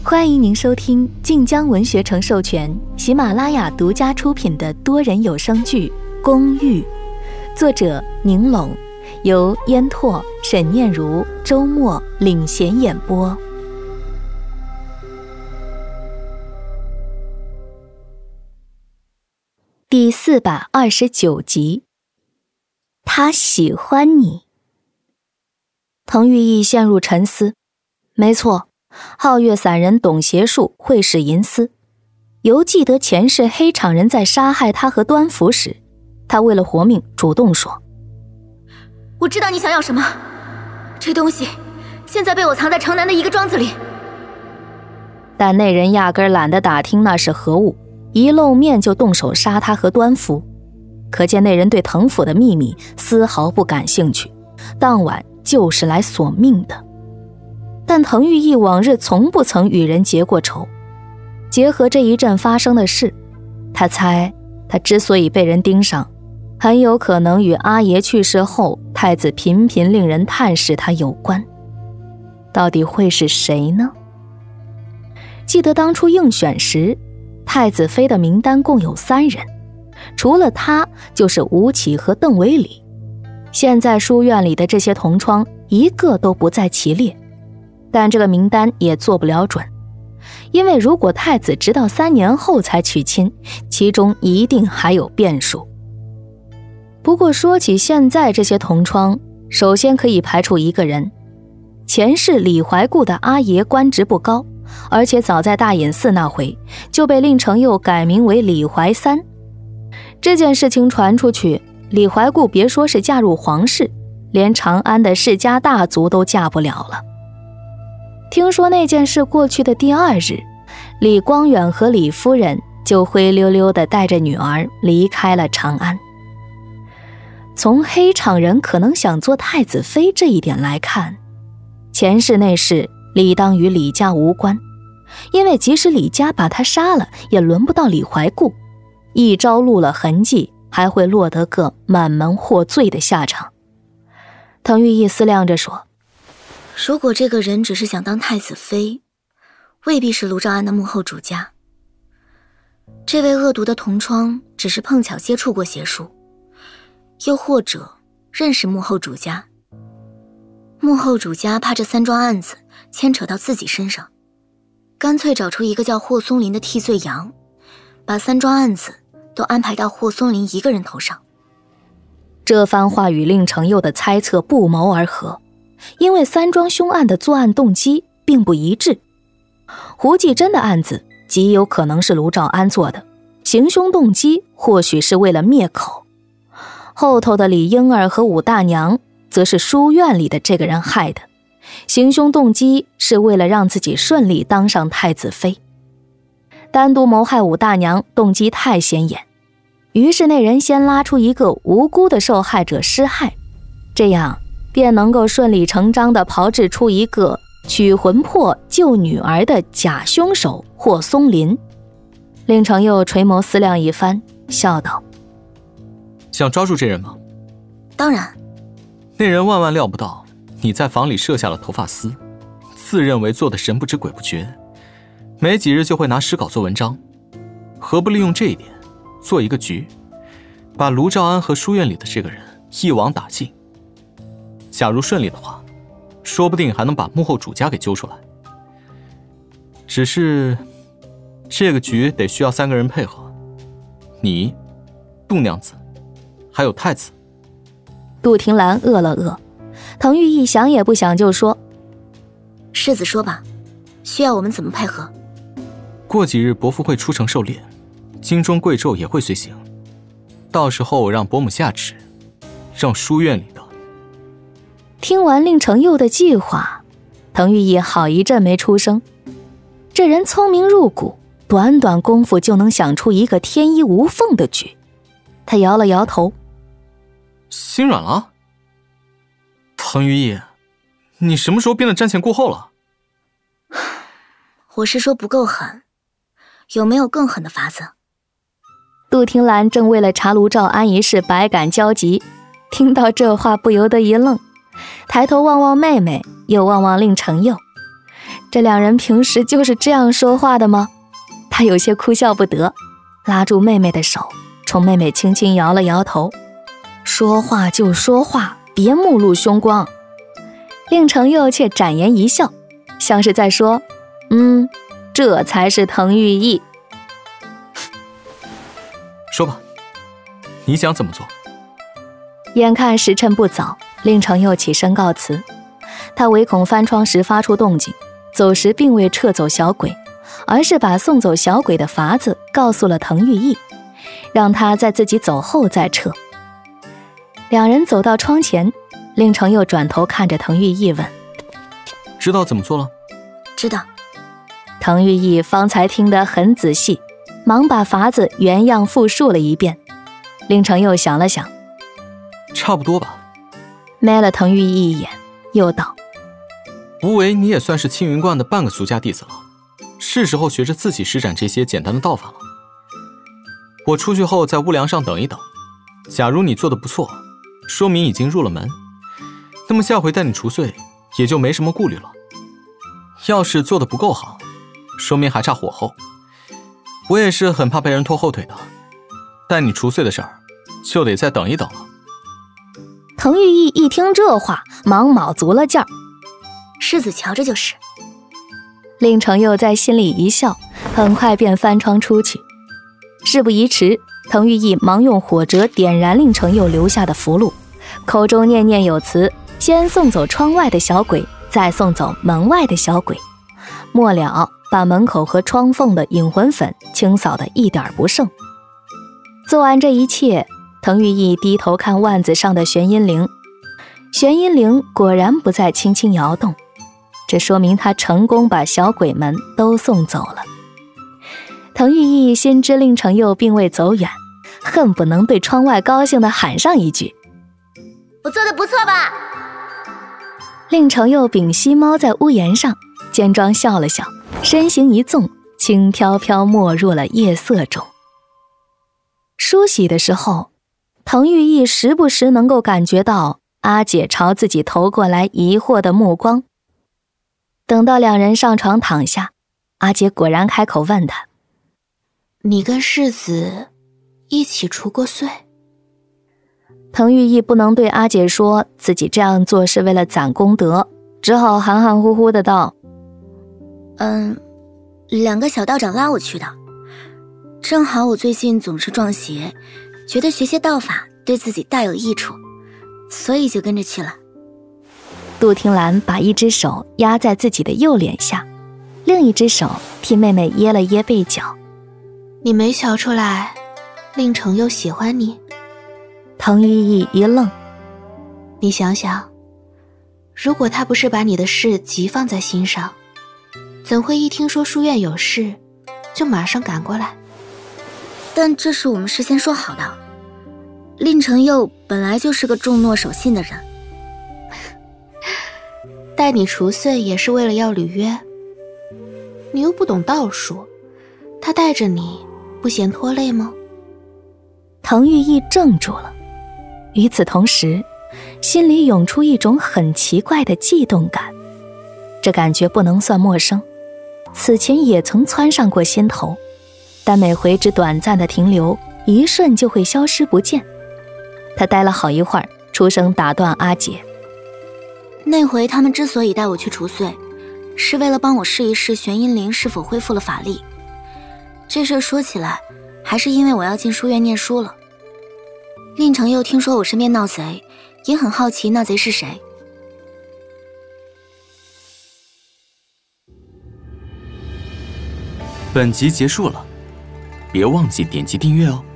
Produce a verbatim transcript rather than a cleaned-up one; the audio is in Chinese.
欢迎您收听晋江文学城授权、喜马拉雅独家出品的多人有声剧《公寓》，作者宁龙，由烟拓、沈念如、周末领衔演播。第四百二十九集，他喜欢你。滕玉义陷入沉思。没错，皓月散人懂邪术，会使银丝。犹记得前世黑场人在杀害他和端福时，他为了活命主动说： 我知道你想要什么，这东西现在被我藏在城南的一个庄子里。 但那人压根懒得打听那是何物，一露面就动手杀他和端福，可见那人对滕府的秘密丝毫不感兴趣，当晚就是来索命的。但滕玉义往日从不曾与人结过仇，结合这一阵发生的事，他猜他之所以被人盯上，很有可能与阿爷去世后太子频频令人探视他有关。到底会是谁呢？记得当初应选时，太子妃的名单共有三人，除了他就是吴起和邓维礼。现在书院里的这些同窗一个都不在其列，但这个名单也做不了准，因为如果太子直到三年后才娶亲，其中一定还有变数。不过说起现在这些同窗，首先可以排除一个人，前世李怀固的阿爷官职不高，而且早在大隐寺那回就被令程佑改名为李怀三。这件事情传出去，李怀固别说是嫁入皇室，连长安的世家大族都嫁不了了。听说那件事过去的第二日，李光远和李夫人就灰溜溜地带着女儿离开了长安。从黑场人可能想做太子妃这一点来看，前世那事理当与李家无关，因为即使李家把他杀了，也轮不到李怀固，一朝露了痕迹，还会落得个满门获罪的下场。滕玉义思量着说， 如果这个人只是想当太子妃，未必是卢照安的幕后主家。这位恶毒的同窗只是碰巧接触过邪术，又或者认识幕后主家。幕后主家怕这三桩案子牵扯到自己身上，干脆找出一个叫霍松林的替罪羊，把三桩案子都安排到霍松林一个人头上。 这番话与令程佑的猜测不谋而合，因为三桩凶案的作案动机并不一致。胡继珍的案子极有可能是卢照安做的，行凶动机或许是为了灭口。后头的李婴儿和武大娘则是书院里的这个人害的，行凶动机是为了让自己顺利当上太子妃。单独谋害武大娘动机太显眼，于是那人先拉出一个无辜的受害者施害，这样便能够顺理成章地炮制出一个取魂魄救女儿的假凶手霍松林。令程佑垂眸思量一番，笑道， 想抓住这人吗？ 当然。 那人万万料不到你在房里设下了头发丝，自认为做的神不知鬼不觉，没几日就会拿诗稿做文章，何不利用这一点做一个局，把卢照安和书院里的这个人一网打尽。假如顺利的话，说不定还能把幕后主家给揪出来。只是这个局得需要三个人配合，你、杜娘子还有太子。 杜婷兰饿了饿，滕玉义想也不想就说， 世子说吧，需要我们怎么配合？ 过几日伯父会出城狩猎，京中贵胄也会随行，到时候让伯母下旨，让书院里的。 听完令程佑的计划，滕玉义好一阵没出声。这人聪明入骨，短短功夫就能想出一个天衣无缝的局。他摇了摇头， 心软了？滕玉义，你什么时候变得瞻前顾后了？ 我是说不够狠，有没有更狠的法子？ 杜婷兰正为了查卢照安一事百感交集，听到这话不由得一愣，抬头望望妹妹，又望望令程佑。 这两人平时就是这样说话的吗？他有些哭笑不得，拉住妹妹的手，冲妹妹轻轻摇了摇头，说话就说话，别目露凶光。令程佑却展颜一笑，像是在说，嗯，这才是滕玉意。 说吧，你想怎么做？ 眼看时辰不早，令程佑起身告辞。他唯恐翻窗时发出动静，走时并未撤走小鬼，而是把送走小鬼的法子告诉了滕玉意，让他在自己走后再撤。两人走到窗前，令程佑转头看着滕玉意问： 知道怎么做了？ 知道。 滕玉意方才听得很仔细，忙把法子原样复述了一遍。令程佑想了想， 差不多吧。 瞄了滕玉意一眼，又道： 无为你也算是青云观的半个俗家弟子了，是时候学着自己施展这些简单的道法了。我出去后在屋梁上等一等，假如你做得不错，说明已经入了门，那么下回带你除祟也就没什么顾虑了。要是做得不够好，说明还差火候。我也是很怕被人拖后腿的，带你除祟的事儿就得再等一等了。 滕玉意一听这话，忙卯足了劲儿， 世子瞧着就是。 令程佑在心里一笑，很快便翻窗出去。事不宜迟，滕玉意忙用火折点燃令程佑留下的符箓，口中念念有词，先送走窗外的小鬼，再送走门外的小鬼，末了把门口和窗缝的引魂粉清扫得一点不剩。做完这一切，滕玉意低头看腕子上的玄阴铃，玄阴铃果然不再轻轻摇动，这说明他成功把小鬼们都送走了。滕玉意心知令程佑并未走远，恨不能对窗外高兴地喊上一句： 我做得不错吧？ 令程佑屏息猫在屋檐上，肩庄笑了笑，身形一纵，轻飘飘没入了夜色中。梳洗的时候，滕玉意时不时能够感觉到阿姐朝自己投过来疑惑的目光。等到两人上床躺下，阿姐果然开口问他： 你跟世子一起除过祟？ 滕玉意不能对阿姐说自己这样做是为了攒功德，只好含含糊糊的道： 嗯，两个小道长拉我去的，正好我最近总是撞邪，觉得学些道法对自己大有益处，所以就跟着去了。 杜听兰把一只手压在自己的右脸下，另一只手替妹妹掖了掖背角。 你没瞧出来令程佑喜欢你？ 滕玉意一愣， 你想想，如果他不是把你的事极放在心上，怎会一听说书院有事就马上赶过来？ 但这是我们事先说好的，令程佑本来就是个重诺守信的人。 带你除祟也是为了要履约，你又不懂道术，他带着你不嫌拖累吗？ 滕玉意怔住了，与此同时，心里涌出一种很奇怪的悸动感。这感觉不能算陌生，此前也曾窜上过心头，但每回只短暂的停留，一瞬就会消失不见。他待了好一会儿，出声打断阿姐： 那回他们之所以带我去除祟，是为了帮我试一试玄阴灵是否恢复了法力。这事说起来，还是因为我要进书院念书了。令程佑听说我身边闹贼，也很好奇那贼是谁。 本集结束了，别忘记点击订阅哦。